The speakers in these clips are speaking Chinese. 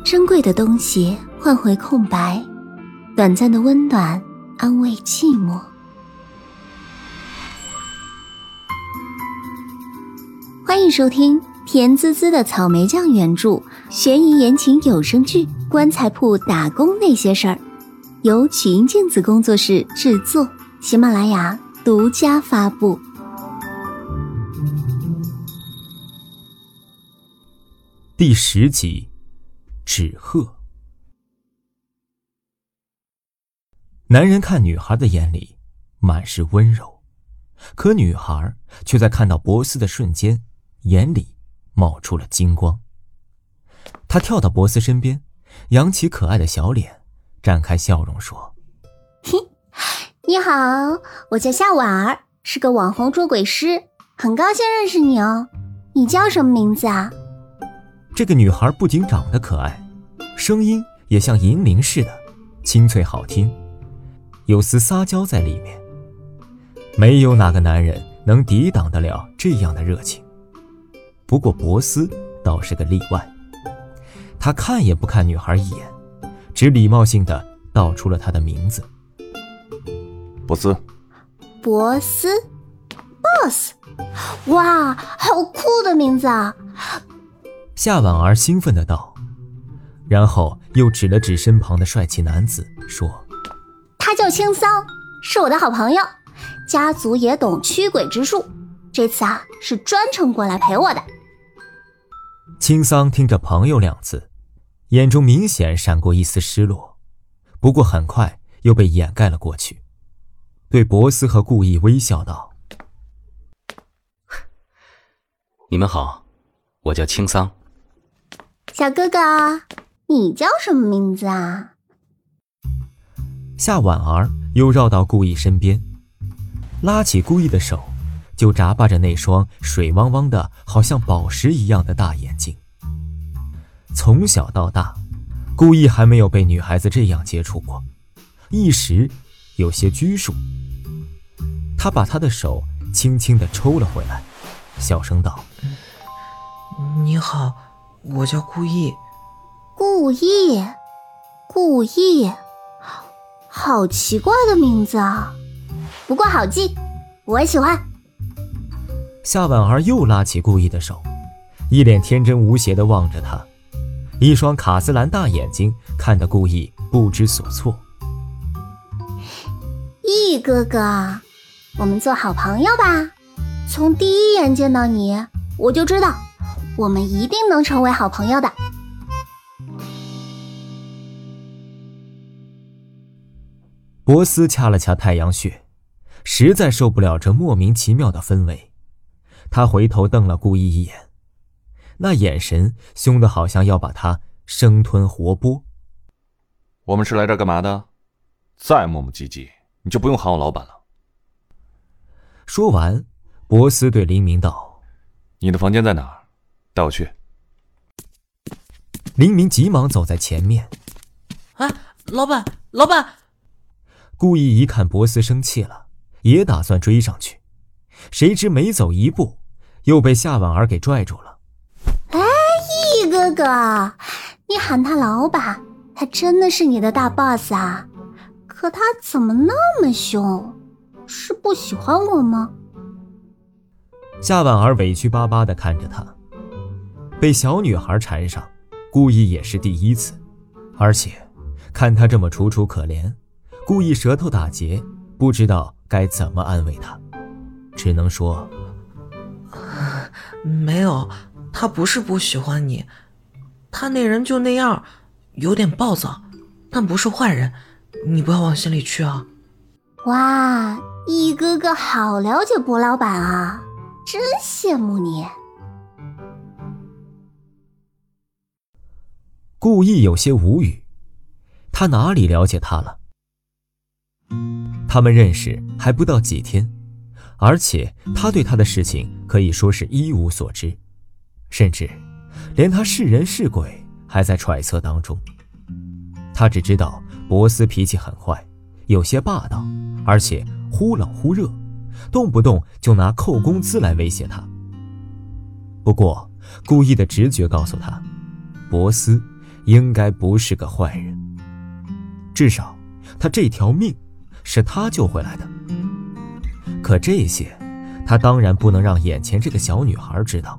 珍贵的东西换回空白，短暂的温暖安慰寂寞。欢迎收听甜滋滋的草莓酱原著悬疑言情有声剧《棺材铺打工那些事儿》，由曲音镜子工作室制作，喜马拉雅独家发布。 第10集，纸鹤。男人看女孩的眼里满是温柔，可女孩却在看到博斯的瞬间眼里冒出了金光。她跳到博斯身边，扬起可爱的小脸，展开笑容说： 嘿，你好，我叫夏婉儿，是个网红捉鬼师，很高兴认识你哦。你叫什么名字啊？ 这个女孩不仅长得可爱，声音也像银铃似的清脆好听，有丝撒娇在里面。没有哪个男人能抵挡得了这样的热情。不过博斯倒是个例外，他看也不看女孩一眼，只礼貌性地道出了她的名字。 博斯。 博斯 Boss， 哇，好酷的名字啊！ 夏婉儿兴奋地道，然后又指了指身旁的帅气男子说： 他叫青桑，是我的好朋友，家族也懂驱鬼之术，这次是专程过来陪我的。 青桑听着朋友2字，眼中明显闪过一丝失落，不过很快又被掩盖了过去，对博斯和顾意微笑道： 你们好，我叫青桑。 小哥哥，你叫什么名字啊？ 夏婉儿又绕到顾意身边，拉起顾意的手，就眨巴着那双水汪汪的好像宝石一样的大眼睛。从小到大，顾意还没有被女孩子这样接触过，一时有些拘束。他把她的手轻轻地抽了回来，小声道： 你好，我叫顾意。 顾意，好奇怪的名字啊，不过好记，我喜欢。 夏婉儿又拉起顾意的手，一脸天真无邪地望着他，一双卡姿兰大眼睛看得顾意不知所措。 意哥哥，我们做好朋友吧，从第一眼见到你，我就知道我们一定能成为好朋友的。 博斯掐了掐太阳穴，实在受不了这莫名其妙的氛围。他回头瞪了顾意一眼，那眼神凶得好像要把他生吞活剥。 我们是来这儿干嘛的？再磨磨唧唧，你就不用喊我老板了。 说完，博斯对林明道： 你的房间在哪儿？带我去。 林明急忙走在前面。 老板！ 顾意一看博斯生气了，也打算追上去，谁知没走一步，又被夏婉儿给拽住了。 意哥哥，你喊他老板，他真的是你的大 boss 啊，可他怎么那么凶？是不喜欢我吗？ 夏婉儿委屈巴巴地看着他，被小女孩缠上，顾意也是第一次，而且看他这么楚楚可怜，顾意舌头打结，不知道该怎么安慰他，只能说： 没有，他不是不喜欢你，他那人就那样，有点暴躁，但不是坏人，你不要往心里去啊。 哇，意哥哥好了解博老板啊，真羡慕你。 顾意有些无语，他哪里了解他了？他们认识还不到几天，而且他对他的事情可以说是一无所知，甚至连他是人是鬼还在揣测当中。他只知道博斯脾气很坏，有些霸道，而且忽冷忽热，动不动就拿扣工资来威胁他。不过顾意的直觉告诉他，博斯应该不是个坏人，至少他这条命是他救回来的。可这些他当然不能让眼前这个小女孩知道。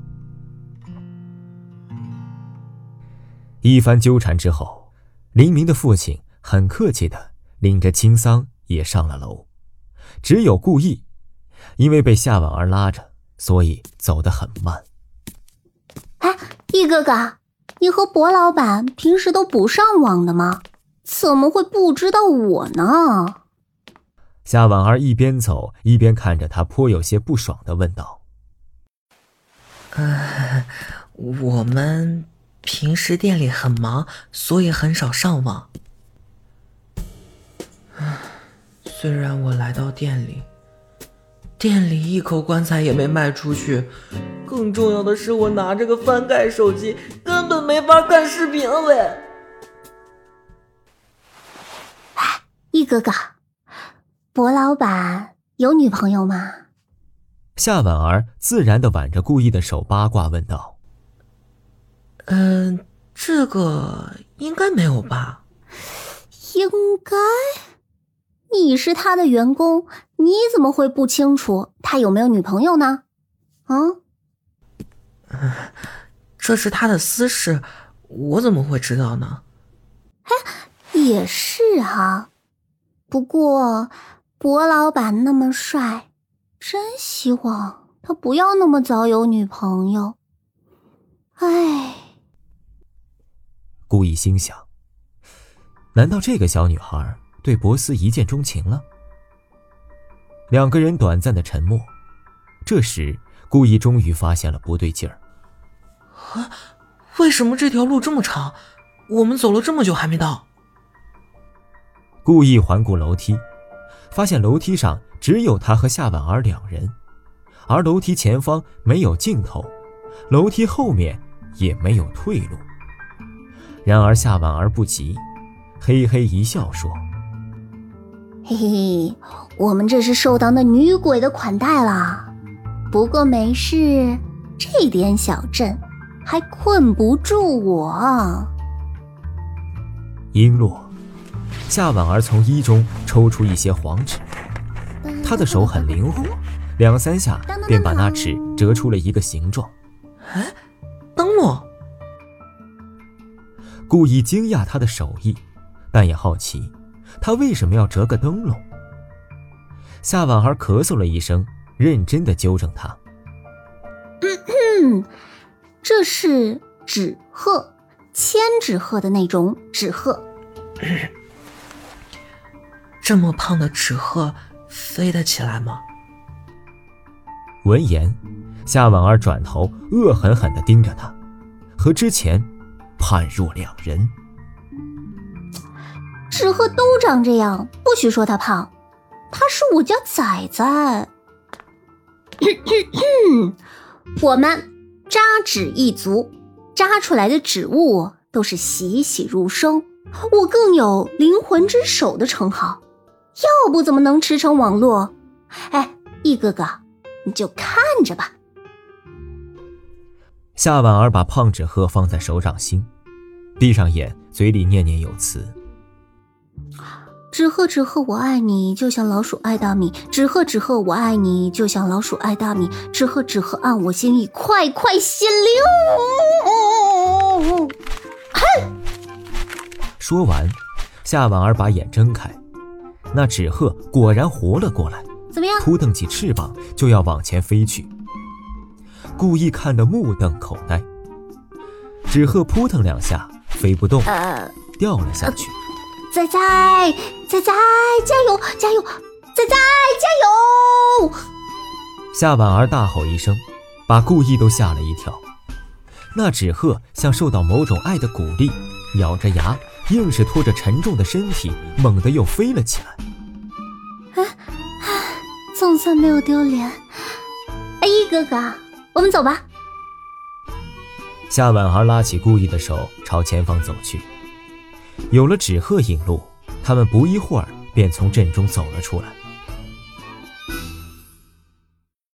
一番纠缠之后，林明的父亲很客气地领着青桑也上了楼，只有顾意因为被夏婉儿拉着，所以走得很慢。 哎，易哥哥，你和薄老板平时都不上网的吗？怎么会不知道我呢？ 夏婉儿一边走一边看着他，颇有些不爽地问道： 我们平时店里很忙，所以很少上网。虽然我来到店里一口棺材也没卖出去，更重要的是我拿着个翻盖手机，根本没法看视频喂。 易哥哥，薄老板有女朋友吗？ 夏婉儿自然地挽着顾意的手，八卦问道： 这个应该没有吧？ 应该？你是他的员工，你怎么会不清楚他有没有女朋友呢？ 这是他的私事，我怎么会知道呢？ 也是哈。不过薄老板那么帅，真希望他不要那么早有女朋友。唉。 顾意心想，难道这个小女孩对博斯一见钟情了？两个人短暂的沉默，这时顾意终于发现了不对劲儿。 为什么这条路这么长？我们走了这么久还没到。 顾意环顾楼梯，发现楼梯上只有他和夏婉儿两人，而楼梯前方没有尽头，楼梯后面也没有退路。然而夏婉儿不急，嘿嘿一笑说： 嘿嘿，我们这是受到那女鬼的款待了。不过没事，这点小镇还困不住我。 璎珞，夏婉儿从衣中抽出一些黄纸，她的手很灵活，两三下便把那纸折出了一个形状。 灯笼。 顾意惊讶他的手艺，但也好奇他为什么要折个灯笼。夏婉儿咳嗽了一声，认真地纠正他： 这是纸鹤，千纸鹤的那种纸鹤。 这么胖的纸鹤飞得起来吗？ 闻言，夏婉儿转头恶狠狠地盯着他，和之前判若两人。 纸鹤都长这样，不许说他胖，他是我家仔仔。我们扎纸一族，扎出来的纸物都是栩栩如生，我更有灵魂之手的称号，要不怎么能驰骋网络？哎，易哥哥，你就看着吧。 夏婉儿把胖纸鹤放在手掌心，闭上眼，嘴里念念有词： 纸鹤纸鹤我爱你，就像老鼠爱大米，纸鹤纸鹤我爱你，就像老鼠爱大米，纸鹤纸鹤按我心意，快快显灵。 说完，夏婉儿把眼睁开，那纸鹤果然活了过来， 怎么样？ 扑腾起翅膀就要往前飞去。故意看得目瞪口呆，纸鹤扑腾两下飞不动，掉了下去。 仔仔加油加油，仔仔加油！ 夏婉儿大吼一声，把顾意都吓了一跳。那纸鹤像受到某种爱的鼓励，咬着牙硬是拖着沉重的身体猛地又飞了起来。 总算没有丢脸。易哥哥，我们走吧。 夏婉儿拉起顾意的手朝前方走去。有了纸鹤引路，他们不一会儿便从镇中走了出来。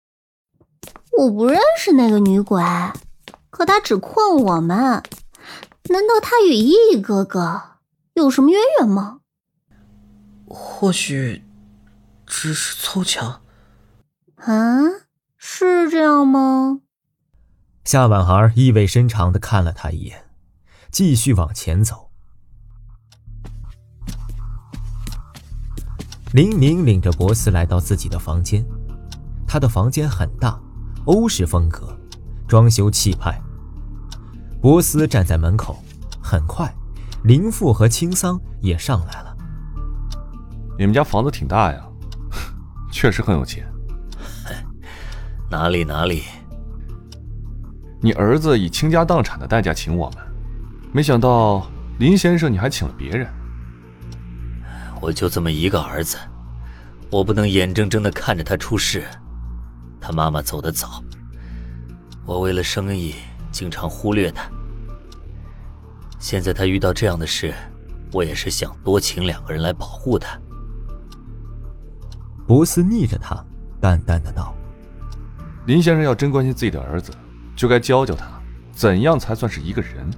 我不认识那个女鬼，可她只困我们， 难道他与易哥哥有什么渊源吗？ 或许只是凑巧。 啊，是这样吗？ 夏婉儿意味深长地看了他一眼，继续往前走。林明领着博斯来到自己的房间，他的房间很大，欧式风格，装修气派。博斯站在门口，很快林父和青桑也上来了。 你们家房子挺大呀，确实很有钱。 哪里， 你儿子以倾家荡产的代价请我们，没想到林先生你还请了别人。 我就这么一个儿子，我不能眼睁睁地看着他出事。他妈妈走得早，我为了生意经常忽略他。现在他遇到这样的事，我也是想多请2个人来保护他。 博斯逆着他，淡淡的道： 林先生要真关心自己的儿子，就该教教他怎样才算是一个人。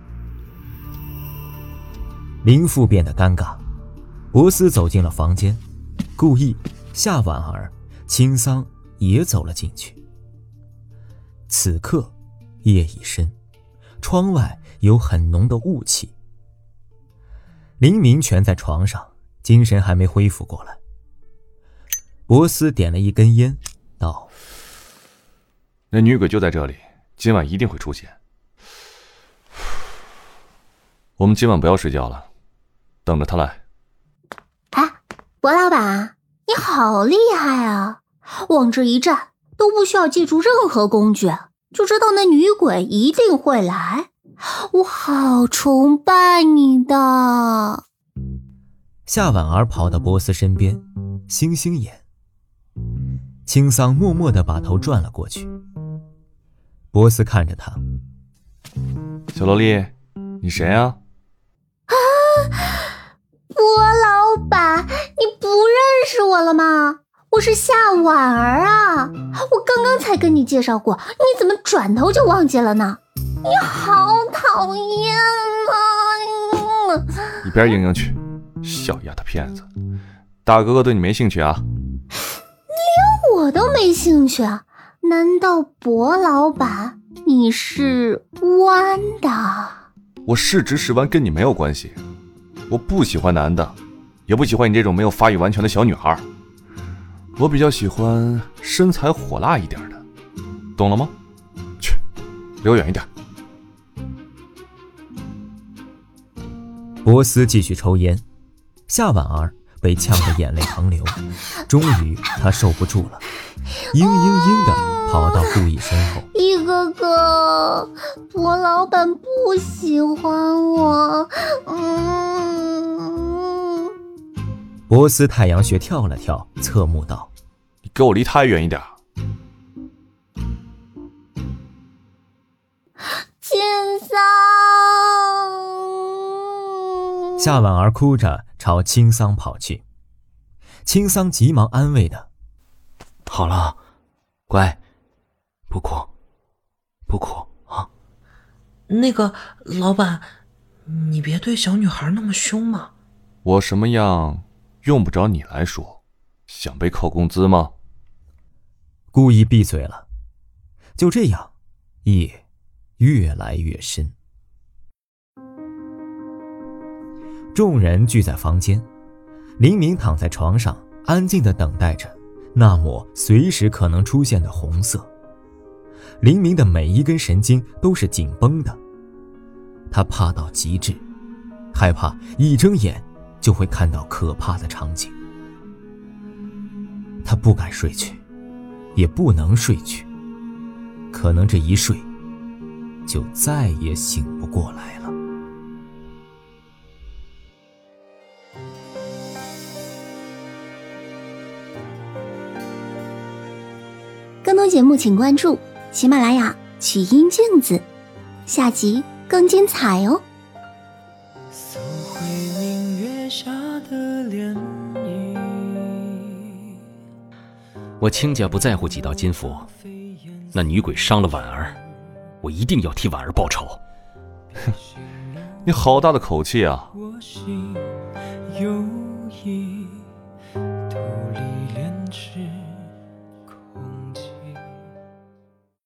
林父变得尴尬，博斯走进了房间，顾意、夏婉儿、青桑也走了进去。此刻夜已深，窗外有很浓的雾气。林明蜷在床上，精神还没恢复过来。博斯点了一根烟，道： 那女鬼就在这里，今晚一定会出现。我们今晚不要睡觉了，等着她来。 哎，博老板，你好厉害啊！往这一站都不需要借助任何工具，就知道那女鬼一定会来。我好崇拜你的。 夏婉儿跑到博斯身边，星星眼。青桑默默地把头转了过去。博斯看着他： 小萝莉，你谁啊？ 博老板，你不认识我了吗？我是夏婉儿啊，我刚刚才跟你介绍过，你怎么转头就忘记了呢？你好讨厌啊！ 一边应应去，小丫头片子，大哥哥对你没兴趣啊？ 连我都没兴趣，难道博老板你是弯的？ 我是直是弯跟你没有关系，我不喜欢男的，也不喜欢你这种没有发育完全的小女孩。我比较喜欢身材火辣一点的，懂了吗？去，离我远一点。 博斯继续抽烟，夏婉儿被呛得眼泪横流，终于她受不住了，嘤嘤嘤地跑到顾意身后。 易哥哥，博老板不喜欢我。 博斯太阳穴跳了跳，侧目道： 你给我离太远一点。 青桑。 夏婉儿哭着朝青桑跑去，青桑急忙安慰的： 好了，乖，不哭啊。 那个老板，你别对小女孩那么凶嘛。 我什么样用不着你来说，想被扣工资吗？ 故意闭嘴了。就这样，夜越来越深。众人聚在房间，林明躺在床上，安静地等待着那抹随时可能出现的红色。林明的每一根神经都是紧绷的，他怕到极致，害怕一睁眼就会看到可怕的场景。他不敢睡去，也不能睡去，可能这一睡就再也醒不过来了。 更多节目请关注喜马拉雅曲音镜子，下集更精彩哦。 搜回明月下的涟漪， 我亲家不在乎几道金符，那女鬼伤了婉儿，我一定要替婉儿报仇。 你好大的口气啊！ 我心有